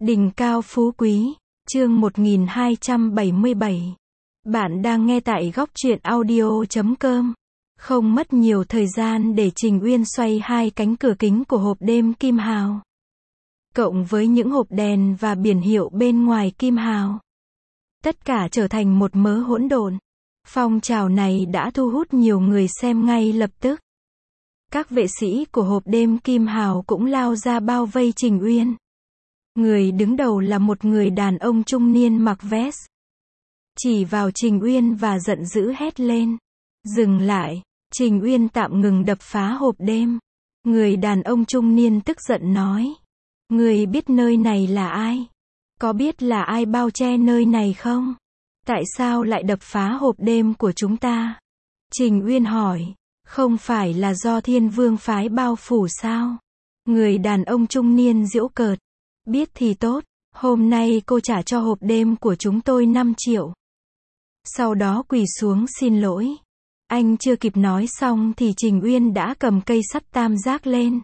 Đỉnh cao phú quý, chương 1277. Bạn đang nghe tại góc truyện audio.com. Không mất nhiều thời gian để Trình Uyên xoay hai cánh cửa kính của hộp đêm kim hào. Cộng với những hộp đèn và biển hiệu bên ngoài kim hào. Tất cả trở thành một mớ hỗn độn. Phong trào này đã thu hút nhiều người xem ngay lập tức. Các vệ sĩ của hộp đêm kim hào cũng lao ra bao vây Trình Uyên. Người đứng đầu là một người đàn ông trung niên mặc vest. Chỉ vào Trình Uyên và giận dữ hét lên. Dừng lại. Trình Uyên tạm ngừng đập phá hộp đêm. Người đàn ông trung niên tức giận nói. Người biết nơi này là ai? Có biết là ai bao che nơi này không? Tại sao lại đập phá hộp đêm của chúng ta? Trình Uyên hỏi. Không phải là do Thiên Vương phái bao phủ sao? Người đàn ông trung niên giễu cợt. Biết thì tốt, hôm nay cô trả cho hộp đêm của chúng tôi 5 triệu. Sau đó quỳ xuống xin lỗi. Anh chưa kịp nói xong thì Trình Uyên đã cầm cây sắt tam giác lên.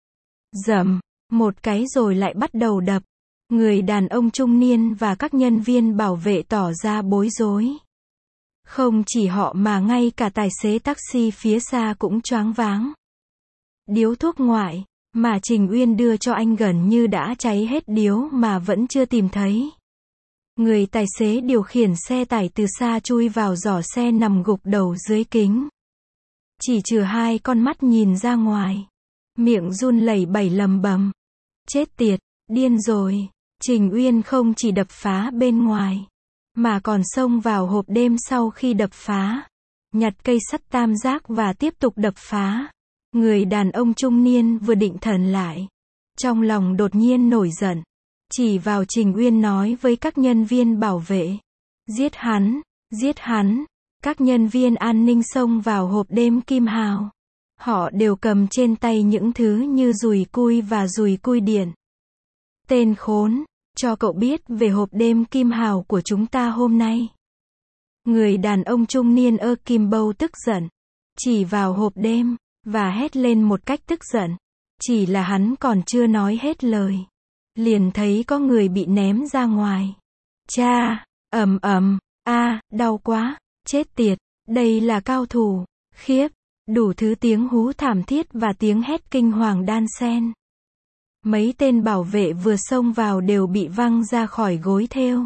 Dầm, một cái rồi lại bắt đầu đập. Người đàn ông trung niên và các nhân viên bảo vệ tỏ ra bối rối. Không chỉ họ mà ngay cả tài xế taxi phía xa cũng choáng váng. Điếu thuốc ngoại mà Trình Uyên đưa cho anh gần như đã cháy hết điếu mà vẫn chưa tìm thấy. Người tài xế điều khiển xe tải từ xa chui vào giỏ xe nằm gục đầu dưới kính. Chỉ trừ hai con mắt nhìn ra ngoài. Miệng run lẩy bẩy lầm bầm. Chết tiệt, điên rồi. Trình Uyên không chỉ đập phá bên ngoài, mà còn xông vào hộp đêm sau khi đập phá. Nhặt cây sắt tam giác và tiếp tục đập phá. Người đàn ông trung niên vừa định thần lại. Trong lòng đột nhiên nổi giận. Chỉ vào Trình Uyên nói với các nhân viên bảo vệ. Giết hắn, giết hắn. Các nhân viên an ninh xông vào hộp đêm kim hào. Họ đều cầm trên tay những thứ như dùi cui và dùi cui điện. Tên khốn, cho cậu biết về hộp đêm kim hào của chúng ta hôm nay. Người đàn ông trung niên Kim Bâu tức giận. Chỉ vào hộp đêm. Và hét lên một cách tức giận. Chỉ là hắn còn chưa nói hết lời. Liền thấy có người bị ném ra ngoài. Cha, ầm ầm, đau quá, chết tiệt, đây là cao thủ, khiếp, đủ thứ tiếng hú thảm thiết và tiếng hét kinh hoàng đan xen. Mấy tên bảo vệ vừa xông vào đều bị văng ra khỏi gối thêu.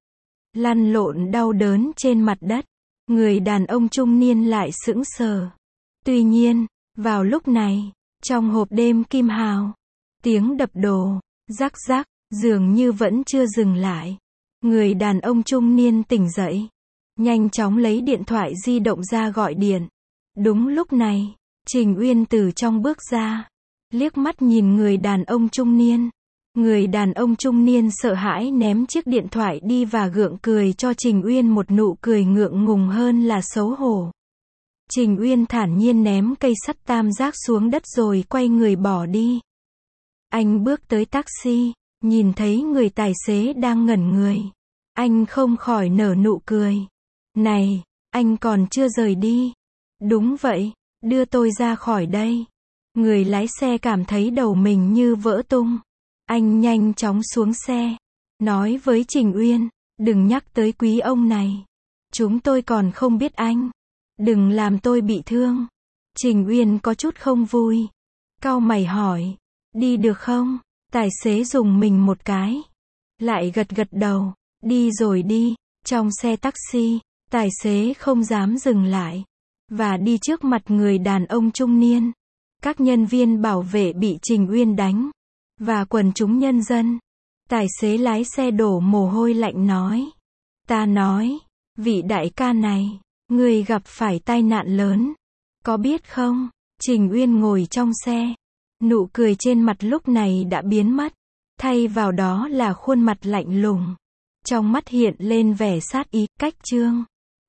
Lăn lộn đau đớn trên mặt đất. Người đàn ông trung niên lại sững sờ. Tuy nhiên, vào lúc này, trong hộp đêm kim hào, tiếng đập đồ, rắc rắc, dường như vẫn chưa dừng lại. Người đàn ông trung niên tỉnh dậy, nhanh chóng lấy điện thoại di động ra gọi điện. Đúng lúc này, Trình Uyên từ trong bước ra, liếc mắt nhìn người đàn ông trung niên. Người đàn ông trung niên sợ hãi ném chiếc điện thoại đi và gượng cười cho Trình Uyên một nụ cười ngượng ngùng hơn là xấu hổ. Trình Uyên thản nhiên ném cây sắt tam giác xuống đất rồi quay người bỏ đi. Anh bước tới taxi, nhìn thấy người tài xế đang ngẩn người. Anh không khỏi nở nụ cười. Này, anh còn chưa rời đi. Đúng vậy, đưa tôi ra khỏi đây. Người lái xe cảm thấy đầu mình như vỡ tung. Anh nhanh chóng xuống xe, nói với Trình Uyên, đừng nhắc tới quý ông này. Chúng tôi còn không biết anh. Đừng làm tôi bị thương. Trình Uyên có chút không vui. Cau mày hỏi. Đi được không? Tài xế dùng mình một cái. Lại gật gật đầu. Đi rồi đi. Trong xe taxi, tài xế không dám dừng lại. Và đi trước mặt người đàn ông trung niên. Các nhân viên bảo vệ bị Trình Uyên đánh. Và quần chúng nhân dân. Tài xế lái xe đổ mồ hôi lạnh nói. Ta nói, vị đại ca này. Người gặp phải tai nạn lớn. Có biết không? Trình Uyên ngồi trong xe. Nụ cười trên mặt lúc này đã biến mất. Thay vào đó là khuôn mặt lạnh lùng. Trong mắt hiện lên vẻ sát ý, cách chương.